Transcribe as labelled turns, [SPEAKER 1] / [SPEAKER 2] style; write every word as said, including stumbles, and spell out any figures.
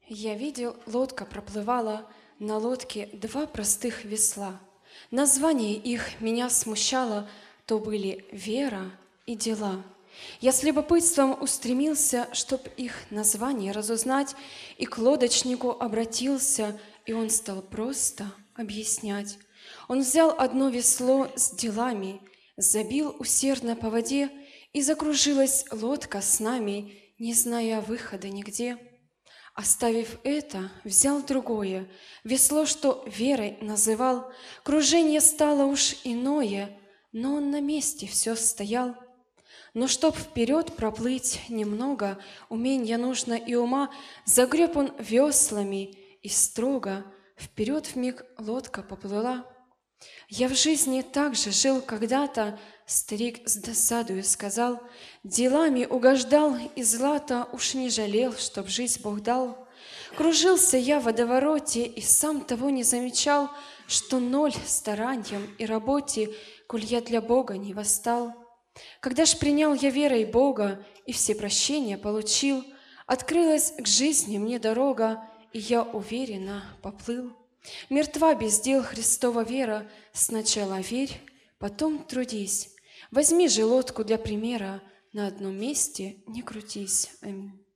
[SPEAKER 1] Я видел, лодка проплывала, на лодке два простых весла. Название их меня смущало, то были вера и дела. Я с любопытством устремился, чтоб их название разузнать, и к лодочнику обратился, и он стал просто объяснять. Он взял одно весло с делами, забил усердно по воде, и закружилась лодка с нами, не зная выхода нигде. Оставив это, взял другое, весло, что верой называл. Кружение стало уж иное, но он на месте все стоял. Но чтоб вперед проплыть немного, уменья нужно и ума, загреб он веслами, и строго вперед вмиг лодка поплыла. Я в жизни так же жил когда-то, старик с досадою сказал, делами угождал и злата уж не жалел, чтоб жизнь Бог дал. Кружился я в водовороте и сам того не замечал, что ноль старанием и работе, коль я для Бога не восстал. Когда ж принял я верой Бога и все прощения получил, открылась к жизни мне дорога, и я уверенно поплыл. Мертва без дел Христова вера, сначала верь, потом трудись. Возьми же лодку для примера, на одном месте не крутись. Аминь.